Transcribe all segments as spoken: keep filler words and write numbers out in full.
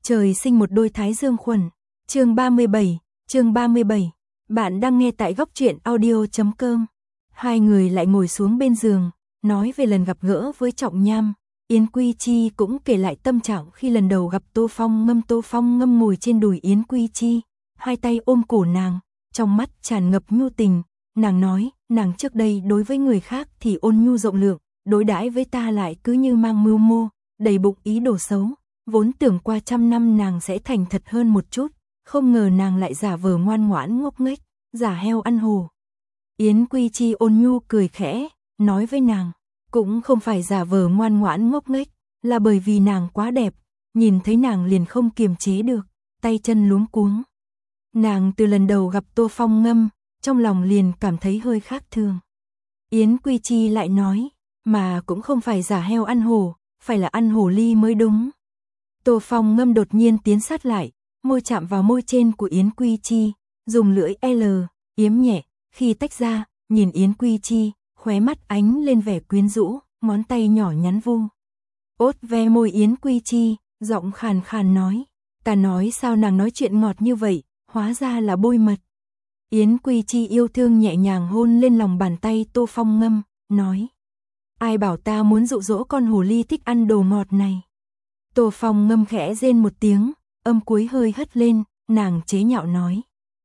Trời sinh một đôi thái dương khuẩn. Chương ba mươi bảy, chương ba mươi bảy. Bạn đang nghe tại góc truyện audio chấm com. Hai người lại ngồi xuống bên giường, nói về lần gặp gỡ với Trọng Nham. Yến Quy Chi cũng kể lại tâm trạng khi lần đầu gặp Tô Phong Ngâm. Tô Phong Ngâm ngồi trên đùi Yến Quy Chi, hai tay ôm cổ nàng, trong mắt tràn ngập nhu tình. Nàng nói, nàng trước đây đối với người khác thì ôn nhu rộng lượng, đối đãi với ta lại cứ như mang mưu mô, đầy bụng ý đồ xấu. Vốn tưởng qua trăm năm nàng sẽ thành thật hơn một chút, không ngờ nàng lại giả vờ ngoan ngoãn ngốc nghếch, giả heo ăn hổ. Yến Quy Chi ôn nhu cười khẽ, nói với nàng, cũng không phải giả vờ ngoan ngoãn ngốc nghếch, là bởi vì nàng quá đẹp, nhìn thấy nàng liền không kiềm chế được, tay chân luống cuống. Nàng từ lần đầu gặp Tô Phong Ngâm, trong lòng liền cảm thấy hơi khác thường. Yến Quy Chi lại nói, mà cũng không phải giả heo ăn hổ, phải là ăn hổ ly mới đúng. Tô Phong Ngâm đột nhiên tiến sát lại, môi chạm vào môi trên của Yến Quy Chi, dùng lưỡi L, yếm nhẹ, khi tách ra, nhìn Yến Quy Chi, khóe mắt ánh lên vẻ quyến rũ, ngón tay nhỏ nhắn vu. Ốt ve môi Yến Quy Chi, giọng khàn khàn nói, ta nói sao nàng nói chuyện ngọt như vậy, hóa ra là bôi mật. Yến Quy Chi yêu thương nhẹ nhàng hôn lên lòng bàn tay Tô Phong Ngâm, nói, ai bảo ta muốn dụ dỗ con hồ ly thích ăn đồ ngọt này. Tô Phong Ngâm khẽ rên một tiếng, âm cuối hơi hất lên, nàng chế nhạo nói,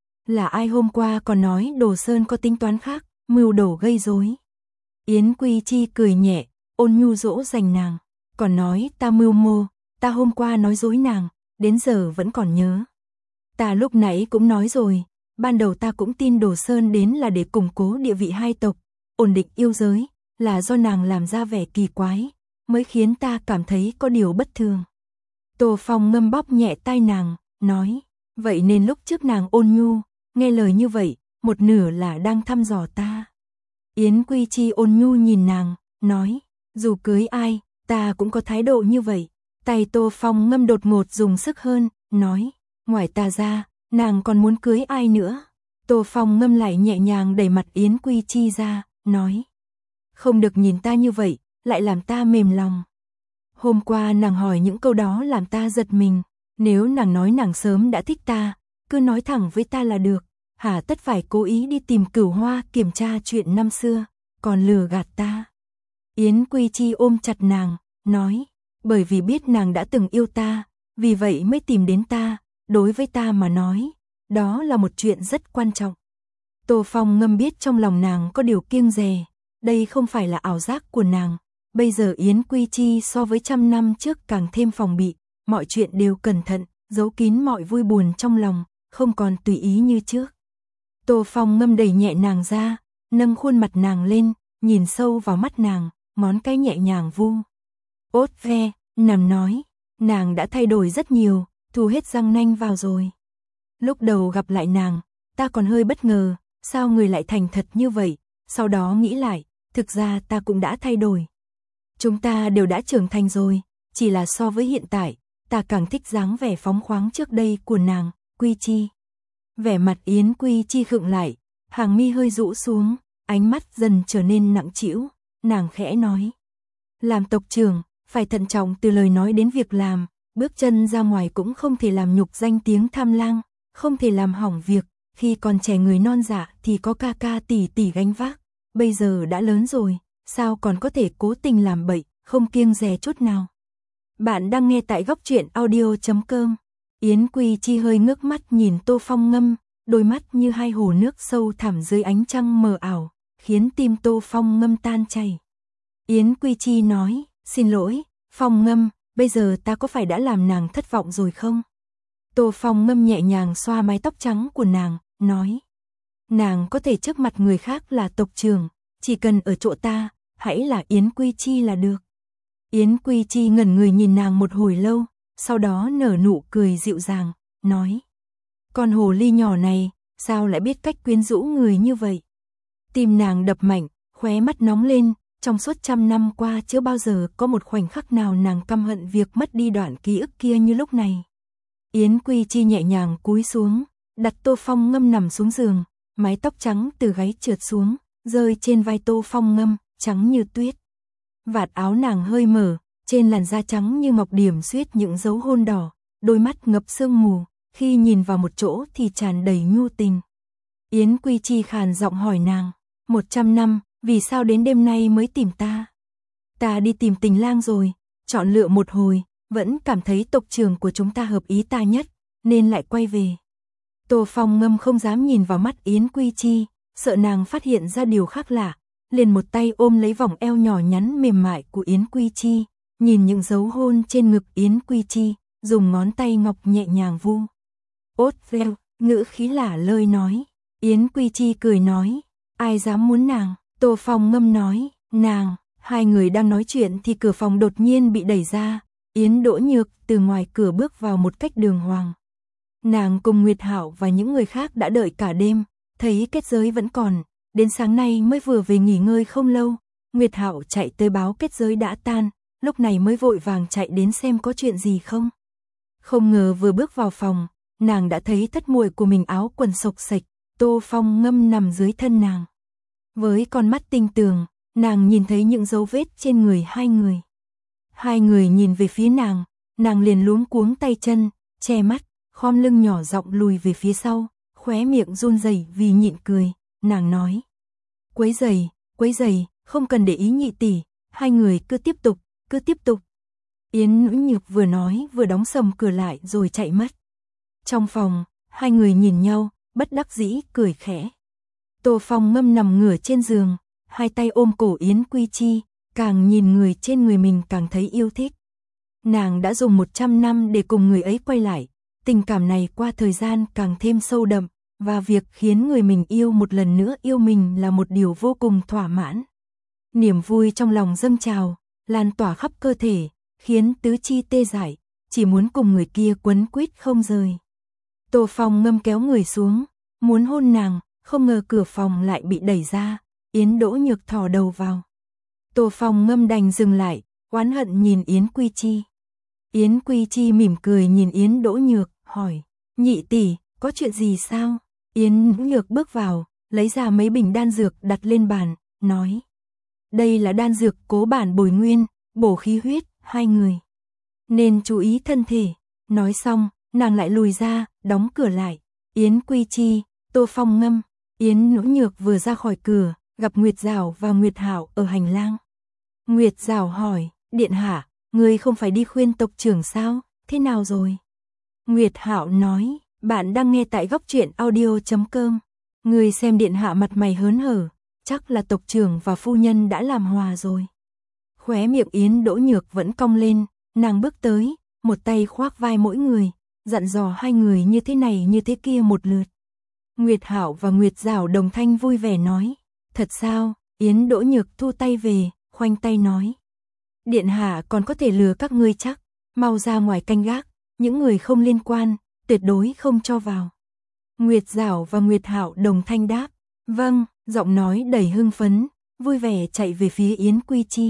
là ai hôm qua còn nói Đồ Sơn có tính toán khác, mưu đồ gây rối. Yến Quy Chi cười nhẹ, ôn nhu dỗ dành nàng, còn nói ta mưu mô, ta hôm qua nói dối nàng, đến giờ vẫn còn nhớ. Ta lúc nãy cũng nói rồi, ban đầu ta cũng tin Đồ Sơn đến là để củng cố địa vị hai tộc, ổn định yêu giới, là do nàng làm ra vẻ kỳ quái, mới khiến ta cảm thấy có điều bất thường. Tô Phong Ngâm bóp nhẹ tai nàng, nói, vậy nên lúc trước nàng ôn nhu, nghe lời như vậy, một nửa là đang thăm dò ta. Yến Quy Chi ôn nhu nhìn nàng, nói, dù cưới ai, ta cũng có thái độ như vậy. Tay Tô Phong Ngâm đột ngột dùng sức hơn, nói, ngoài ta ra, nàng còn muốn cưới ai nữa. Tô Phong Ngâm lại nhẹ nhàng đẩy mặt Yến Quy Chi ra, nói, không được nhìn ta như vậy, lại làm ta mềm lòng. Hôm qua nàng hỏi những câu đó làm ta giật mình, nếu nàng nói nàng sớm đã thích ta, cứ nói thẳng với ta là được, hà tất phải cố ý đi tìm Cửu Hoa kiểm tra chuyện năm xưa, còn lừa gạt ta. Yến Quy Chi ôm chặt nàng, nói, bởi vì biết nàng đã từng yêu ta, vì vậy mới tìm đến ta, đối với ta mà nói, đó là một chuyện rất quan trọng. Tô Phong Ngâm biết trong lòng nàng có điều kiêng dè, đây không phải là ảo giác của nàng, bây giờ Yến Quy Chi so với trăm năm trước càng thêm phòng bị, mọi chuyện đều cẩn thận, giấu kín mọi vui buồn trong lòng, không còn tùy ý như trước. Tô Phong Ngâm đẩy nhẹ nàng ra, nâng khuôn mặt nàng lên, nhìn sâu vào mắt nàng, ngón cái nhẹ nhàng vu. Ốt ve, nằm nói, nàng đã thay đổi rất nhiều, thu hết răng nanh vào rồi. Lúc đầu gặp lại nàng, ta còn hơi bất ngờ, sao người lại thành thật như vậy, sau đó nghĩ lại, thực ra ta cũng đã thay đổi. Chúng ta đều đã trưởng thành rồi, chỉ là so với hiện tại, ta càng thích dáng vẻ phóng khoáng trước đây của nàng, Quy Chi. Vẻ mặt Yến Quy Chi khựng lại, hàng mi hơi rũ xuống, ánh mắt dần trở nên nặng trĩu, nàng khẽ nói. Làm tộc trưởng, phải thận trọng từ lời nói đến việc làm, bước chân ra ngoài cũng không thể làm nhục danh tiếng tham lang, không thể làm hỏng việc, khi còn trẻ người non dạ thì có ca ca tỷ tỷ gánh vác, bây giờ đã lớn rồi, sao còn có thể cố tình làm bậy, không kiêng dè chút nào. Bạn đang nghe tại góc truyện audio chấm com. Yến Quy Chi hơi ngước mắt nhìn Tô Phong Ngâm, đôi mắt như hai hồ nước sâu thẳm dưới ánh trăng mờ ảo, khiến tim Tô Phong Ngâm tan chảy. Yến Quy Chi nói, xin lỗi, Phong Ngâm, bây giờ ta có phải đã làm nàng thất vọng rồi không? Tô Phong Ngâm nhẹ nhàng xoa mái tóc trắng của nàng, nói, nàng có thể trước mặt người khác là tộc trưởng, chỉ cần ở chỗ ta, hãy là Yến Quy Chi là được. Yến Quy Chi ngẩn người nhìn nàng một hồi lâu, sau đó nở nụ cười dịu dàng, nói, con hồ ly nhỏ này, sao lại biết cách quyến rũ người như vậy? Tim nàng đập mạnh, khóe mắt nóng lên, trong suốt trăm năm qua chưa bao giờ có một khoảnh khắc nào nàng căm hận việc mất đi đoạn ký ức kia như lúc này. Yến Quy Chi nhẹ nhàng cúi xuống, đặt Tô Phong Ngâm nằm xuống giường, mái tóc trắng từ gáy trượt xuống, rơi trên vai Tô Phong Ngâm, trắng như tuyết. Vạt áo nàng hơi mở, trên làn da trắng như ngọc điểm xuyết những dấu hôn đỏ, đôi mắt ngập sương mù, khi nhìn vào một chỗ thì tràn đầy nhu tình. Yến Quy Chi khàn giọng hỏi nàng, một trăm năm, vì sao đến đêm nay mới tìm ta? Ta đi tìm tình lang rồi, chọn lựa một hồi, vẫn cảm thấy tộc trưởng của chúng ta hợp ý ta nhất, nên lại quay về. Tô Phong Ngâm không dám nhìn vào mắt Yến Quy Chi, sợ nàng phát hiện ra điều khác lạ, liền một tay ôm lấy vòng eo nhỏ nhắn mềm mại của Yến Quy Chi, nhìn những dấu hôn trên ngực Yến Quy Chi, dùng ngón tay ngọc nhẹ nhàng vu. Ốt veo, ngữ khí lả lơi nói. Yến Quy Chi cười nói, ai dám muốn nàng? Tô Phong Ngâm nói, nàng. Hai người đang nói chuyện thì cửa phòng đột nhiên bị đẩy ra, Yến Đỗ Nhược từ ngoài cửa bước vào một cách đường hoàng. Nàng cùng Nguyệt Hạo và những người khác đã đợi cả đêm, thấy kết giới vẫn còn, đến sáng nay mới vừa về nghỉ ngơi không lâu. Nguyệt Hạo chạy tới báo kết giới đã tan, lúc này mới vội vàng chạy đến xem có chuyện gì không. Không ngờ vừa bước vào phòng, nàng đã thấy thất muội của mình áo quần xộc xệch, Tô Phong Ngâm nằm dưới thân nàng. Với con mắt tinh tường, nàng nhìn thấy những dấu vết trên người hai người. Hai người nhìn về phía nàng, nàng liền luống cuống tay chân, che mắt, khom lưng nhỏ giọng lùi về phía sau, khóe miệng run rẩy vì nhịn cười, nàng nói. Quấy rầy, quấy rầy, không cần để ý nhị tỷ, hai người cứ tiếp tục, cứ tiếp tục. Yến Nữ Nhược vừa nói vừa đóng sầm cửa lại rồi chạy mất. Trong phòng, hai người nhìn nhau, bất đắc dĩ cười khẽ. Tô Phong Ngâm nằm ngửa trên giường, hai tay ôm cổ Yến Quy Chi, càng nhìn người trên người mình càng thấy yêu thích. Nàng đã dùng một trăm năm để cùng người ấy quay lại, tình cảm này qua thời gian càng thêm sâu đậm, và việc khiến người mình yêu một lần nữa yêu mình là một điều vô cùng thỏa mãn. Niềm vui trong lòng dâng trào, lan tỏa khắp cơ thể, khiến tứ chi tê dại, chỉ muốn cùng người kia quấn quýt không rời. Tô Phong Ngâm kéo người xuống, muốn hôn nàng, không ngờ cửa phòng lại bị đẩy ra, Yến Đỗ Nhược thò đầu vào. Tô Phong Ngâm đành dừng lại, oán hận nhìn Yến Quy Chi. Yến Quy Chi mỉm cười nhìn Yến Đỗ Nhược, hỏi, nhị tỷ, có chuyện gì sao? Yến Nhược bước vào, lấy ra mấy bình đan dược đặt lên bàn, nói. Đây là đan dược cố bản bồi nguyên, bổ khí huyết, hai người nên chú ý thân thể. Nói xong, nàng lại lùi ra, đóng cửa lại. Yến Quy Chi, Tô Phong Ngâm, Yến Đỗ Nhược vừa ra khỏi cửa, gặp Nguyệt Giảo và Nguyệt Hạo ở hành lang. Nguyệt Giảo hỏi, điện hạ, ngươi không phải đi khuyên tộc trưởng sao, thế nào rồi? Nguyệt Hạo nói, bạn đang nghe tại góc truyện audio chấm com. Ngươi xem điện hạ mặt mày hớn hở, chắc là tộc trưởng và phu nhân đã làm hòa rồi. Khóe miệng Yến Đỗ Nhược vẫn cong lên, nàng bước tới, một tay khoác vai mỗi người, dặn dò hai người như thế này như thế kia một lượt. Nguyệt Hạo và Nguyệt Giảo đồng thanh vui vẻ nói, thật sao? Yến Đỗ Nhược thu tay về, khoanh tay nói. Điện hạ còn có thể lừa các ngươi chắc, mau ra ngoài canh gác, những người không liên quan, tuyệt đối không cho vào. Nguyệt Giảo và Nguyệt Hạo đồng thanh đáp, vâng, giọng nói đầy hưng phấn, vui vẻ chạy về phía Yến Quy Chi.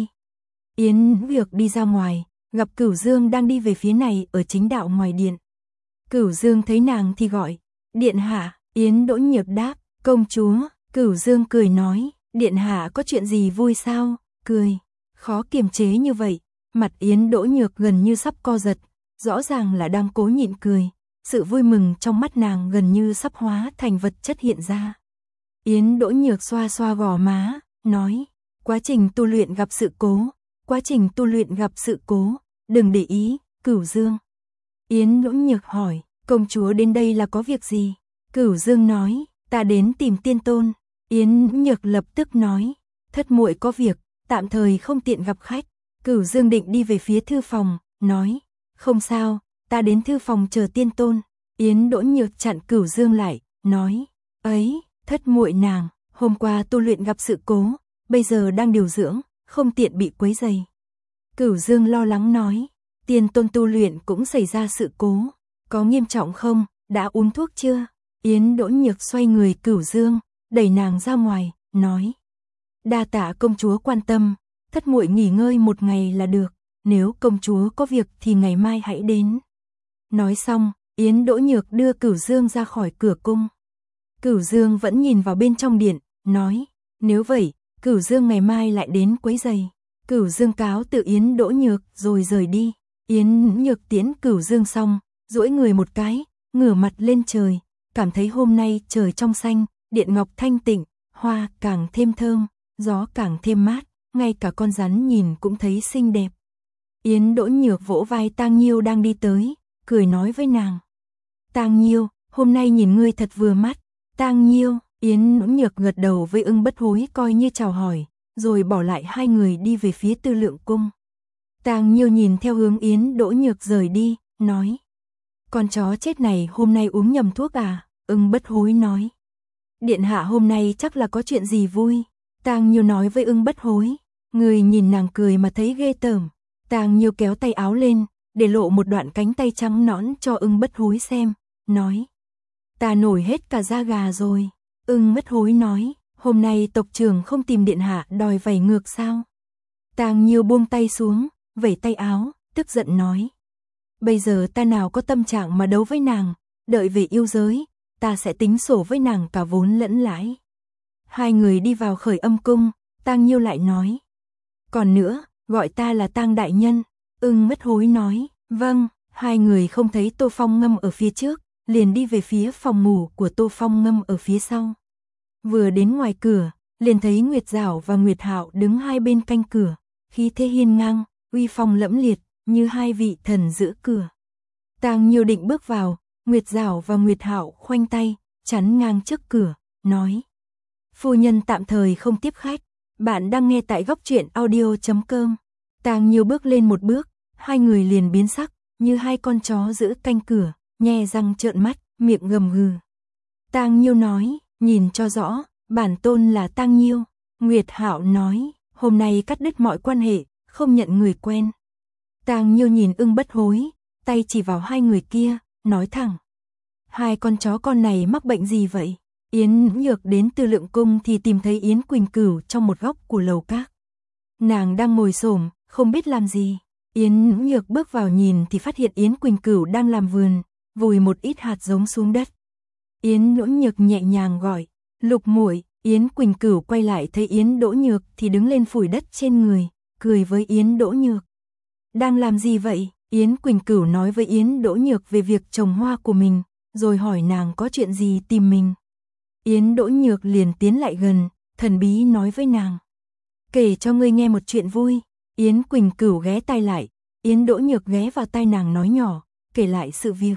Yến Nhược đi ra ngoài, gặp Cửu Dương đang đi về phía này ở chính đạo ngoài điện. Cửu Dương thấy nàng thì gọi, điện hạ. Yến Đỗ Nhược đáp, công chúa. Cửu Dương cười nói, điện hạ có chuyện gì vui sao? Cười, khó kiềm chế như vậy, mặt Yến Đỗ Nhược gần như sắp co giật, rõ ràng là đang cố nhịn cười, sự vui mừng trong mắt nàng gần như sắp hóa thành vật chất hiện ra. Yến Đỗ Nhược xoa xoa gò má, nói, quá trình tu luyện gặp sự cố, quá trình tu luyện gặp sự cố, đừng để ý. Cửu Dương. Yến Đỗ Nhược hỏi, công chúa đến đây là có việc gì? Cửu Dương nói, ta đến tìm tiên tôn. Yến Nhược lập tức nói, thất muội có việc, tạm thời không tiện gặp khách. Cửu Dương định đi về phía thư phòng, nói, không sao, ta đến thư phòng chờ tiên tôn. Yến Đỗ Nhược chặn Cửu Dương lại, nói, ấy, thất muội nàng, hôm qua tu luyện gặp sự cố, bây giờ đang điều dưỡng, không tiện bị quấy rầy. Cửu Dương lo lắng nói, tiên tôn tu luyện cũng xảy ra sự cố, có nghiêm trọng không, đã uống thuốc chưa? Yến Đỗ Nhược xoay người Cửu Dương, đẩy nàng ra ngoài, nói, đa tạ công chúa quan tâm, thất muội nghỉ ngơi một ngày là được, nếu công chúa có việc thì ngày mai hãy đến. Nói xong, Yến Đỗ Nhược đưa Cửu Dương ra khỏi cửa cung. Cửu Dương vẫn nhìn vào bên trong điện, nói, nếu vậy, Cửu Dương ngày mai lại đến quấy rầy. Cửu Dương cáo từ Yến Đỗ Nhược rồi rời đi. Yến Nhược tiễn Cửu Dương xong, duỗi người một cái, ngửa mặt lên trời, cảm thấy hôm nay trời trong xanh, điện ngọc thanh tịnh, hoa càng thêm thơm, gió càng thêm mát, ngay cả con rắn nhìn cũng thấy xinh đẹp. Yến Đỗ Nhược vỗ vai Tang Nhiêu đang đi tới, cười nói với nàng. Tang Nhiêu, hôm nay nhìn ngươi thật vừa mắt. Tang Nhiêu, Yến Đỗ Nhược gật đầu với Ưng Bất Hối coi như chào hỏi, rồi bỏ lại hai người đi về phía Tư Lượng Cung. Tang Nhiêu nhìn theo hướng Yến Đỗ Nhược rời đi, nói. Con chó chết này hôm nay uống nhầm thuốc à? Ưng Bất Hối nói. Điện hạ hôm nay chắc là có chuyện gì vui. Tang Nhiêu nói với Ưng Bất Hối. Người nhìn nàng cười mà thấy ghê tởm. Tang Nhiêu kéo tay áo lên, để lộ một đoạn cánh tay trắng nõn cho Ưng Bất Hối xem, nói. Ta nổi hết cả da gà rồi. Ưng Bất Hối nói, hôm nay tộc trưởng không tìm điện hạ đòi vẩy ngược sao? Tang Nhiêu buông tay xuống, vẩy tay áo, tức giận nói. Bây giờ ta nào có tâm trạng mà đấu với nàng, đợi về yêu giới, ta sẽ tính sổ với nàng cả vốn lẫn lãi. Hai người đi vào Khởi Âm Cung, Tang Nhiêu lại nói. Còn nữa, gọi ta là Tang đại nhân. Ưng Bất Hối nói, vâng. Hai người không thấy Tô Phong Ngâm ở phía trước, liền đi về phía phòng ngủ của Tô Phong Ngâm ở phía sau. Vừa đến ngoài cửa, liền thấy Nguyệt Giảo và Nguyệt Hạo đứng hai bên canh cửa, khí thế hiên ngang, uy phong lẫm liệt, như hai vị thần giữ cửa. Tang Nhiêu định bước vào, Nguyệt Giảo và Nguyệt Hạo khoanh tay, chắn ngang trước cửa, nói. Phu nhân tạm thời không tiếp khách, bạn đang nghe tại góc truyện audio chấm com. Tang Nhiêu bước lên một bước, hai người liền biến sắc, như hai con chó giữ canh cửa, nhe răng trợn mắt, miệng gầm gừ. Tang Nhiêu nói, nhìn cho rõ, bản tôn là Tang Nhiêu. Nguyệt Hạo nói, hôm nay cắt đứt mọi quan hệ, không nhận người quen. Tang Nhiêu nhìn Ưng Bất Hối, tay chỉ vào hai người kia, nói thẳng. Hai con chó con này mắc bệnh gì vậy? Yến Nhược đến Tư Lượng Cung thì tìm thấy Yến Quỳnh Cửu trong một góc của lầu các. Nàng đang ngồi xổm, không biết làm gì. Yến Nhược bước vào nhìn thì phát hiện Yến Quỳnh Cửu đang làm vườn, vùi một ít hạt giống xuống đất. Yến Đỗ Nhược nhẹ nhàng gọi, Lục muội. Yến Quỳnh Cửu quay lại thấy Yến Đỗ Nhược thì đứng lên phủi đất trên người, cười với Yến Đỗ Nhược. Đang làm gì vậy? Yến Quỳnh Cửu nói với Yến Đỗ Nhược về việc trồng hoa của mình, rồi hỏi nàng có chuyện gì tìm mình. Yến Đỗ Nhược liền tiến lại gần, thần bí nói với nàng. Kể cho ngươi nghe một chuyện vui. Yến Quỳnh Cửu ghé tai lại, Yến Đỗ Nhược ghé vào tai nàng nói nhỏ, kể lại sự việc.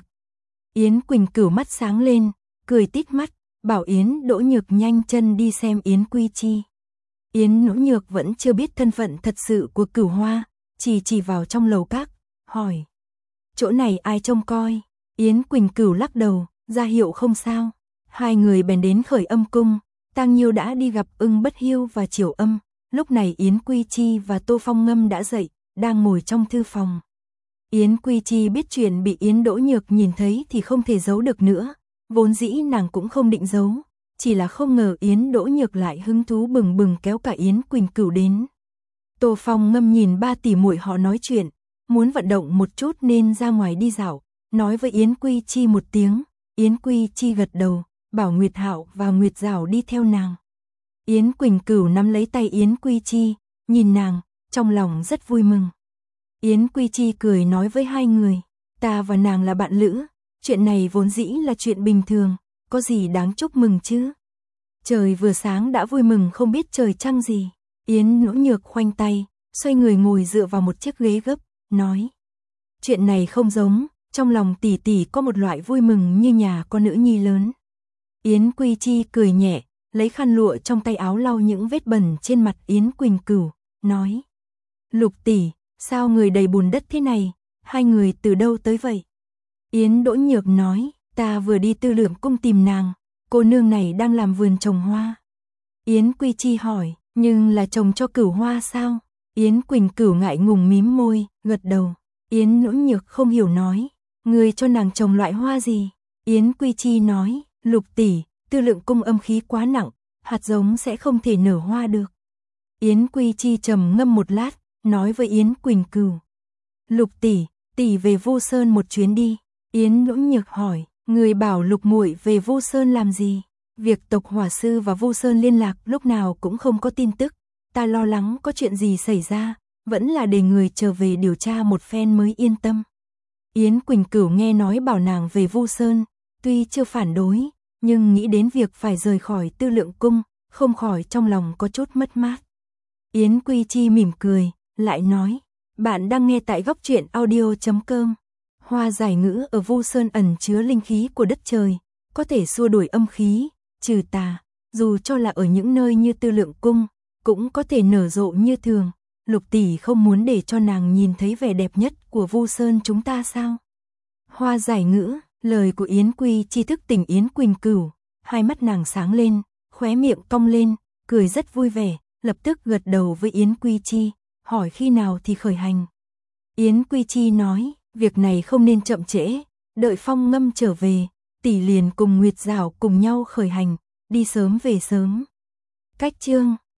Yến Quỳnh Cửu mắt sáng lên, cười tít mắt, bảo Yến Đỗ Nhược nhanh chân đi xem Yến Quy Chi. Yến Đỗ Nhược vẫn chưa biết thân phận thật sự của Cửu Hoa, chỉ chỉ vào trong lầu các, hỏi. Chỗ này ai trông coi? Yến Quỳnh Cửu lắc đầu, ra hiệu không sao. Hai người bèn đến Khởi Âm Cung, Tang Nhiêu đã đi gặp Ưng Bất Hiêu và Triều Âm. Lúc này Yến Quy Chi và Tô Phong Ngâm đã dậy, đang ngồi trong thư phòng. Yến Quy Chi biết chuyện bị Yến Đỗ Nhược nhìn thấy thì không thể giấu được nữa, vốn dĩ nàng cũng không định giấu, chỉ là không ngờ Yến Đỗ Nhược lại hứng thú bừng bừng kéo cả Yến Quỳnh Cửu đến. Tô Phong Ngâm nhìn ba tỷ muội họ nói chuyện, muốn vận động một chút nên ra ngoài đi dạo, nói với Yến Quy Chi một tiếng, Yến Quy Chi gật đầu, bảo Nguyệt Hạo và Nguyệt Giảo đi theo nàng. Yến Quỳnh Cửu nắm lấy tay Yến Quy Chi, nhìn nàng, trong lòng rất vui mừng. Yến Quy Chi cười nói với hai người, ta và nàng là bạn lữ, chuyện này vốn dĩ là chuyện bình thường, có gì đáng chúc mừng chứ. Trời vừa sáng đã vui mừng không biết trời trăng gì. Yến Đỗ Nhược khoanh tay, xoay người ngồi dựa vào một chiếc ghế gấp, nói. Chuyện này không giống, trong lòng tỷ tỷ có một loại vui mừng như nhà con nữ nhi lớn. Yến Quy Chi cười nhẹ, lấy khăn lụa trong tay áo lau những vết bẩn trên mặt Yến Quỳnh Cửu, nói. Lục tỷ, sao người đầy bùn đất thế này, hai người từ đâu tới vậy? Yến Đỗ Nhược nói, ta vừa đi Tư Lượng Cung tìm nàng, cô nương này đang làm vườn trồng hoa. Yến Quy Chi hỏi, nhưng là trồng cho Cửu Hoa sao? Yến Quỳnh Cửu ngại ngùng mím môi, gật đầu. Yến Đỗ Nhược không hiểu nói, người cho nàng trồng loại hoa gì? Yến Quy Chi nói, Lục tỷ, Tư Lượng Cung âm khí quá nặng, hạt giống sẽ không thể nở hoa được. Yến Quy Chi trầm ngâm một lát, nói với Yến Quỳnh Cửu. Lục tỷ, tỷ về Vô Sơn một chuyến đi. Yến Đỗ Nhược hỏi, người bảo Lục muội về Vô Sơn làm gì? Việc tộc Hỏa Sư và Vô Sơn liên lạc lúc nào cũng không có tin tức, ta lo lắng có chuyện gì xảy ra, vẫn là để người trở về điều tra một phen mới yên tâm. Yến Quỳnh Cửu nghe nói bảo nàng về Vu Sơn, tuy chưa phản đối, nhưng nghĩ đến việc phải rời khỏi Tư Lượng Cung, không khỏi trong lòng có chút mất mát. Yến Quy Chi mỉm cười, lại nói, bạn đang nghe tại góc truyện audio chấm com. Hoa giải ngữ ở Vu Sơn ẩn chứa linh khí của đất trời, có thể xua đuổi âm khí, trừ tà, dù cho là ở những nơi như Tư Lượng Cung, cũng có thể nở rộ như thường. Lục tỷ không muốn để cho nàng nhìn thấy vẻ đẹp nhất của Vu Sơn chúng ta sao? Hoa giải ngữ, lời của Yến Quy Chi thức tỉnh Yến Quỳnh Cửu, hai mắt nàng sáng lên, khóe miệng cong lên, cười rất vui vẻ, lập tức gật đầu với Yến Quy Chi, hỏi khi nào thì khởi hành. Yến Quy Chi nói, việc này không nên chậm trễ, đợi Phong Ngâm trở về, tỷ liền cùng Nguyệt Giảo cùng nhau khởi hành, đi sớm về sớm. Cách chương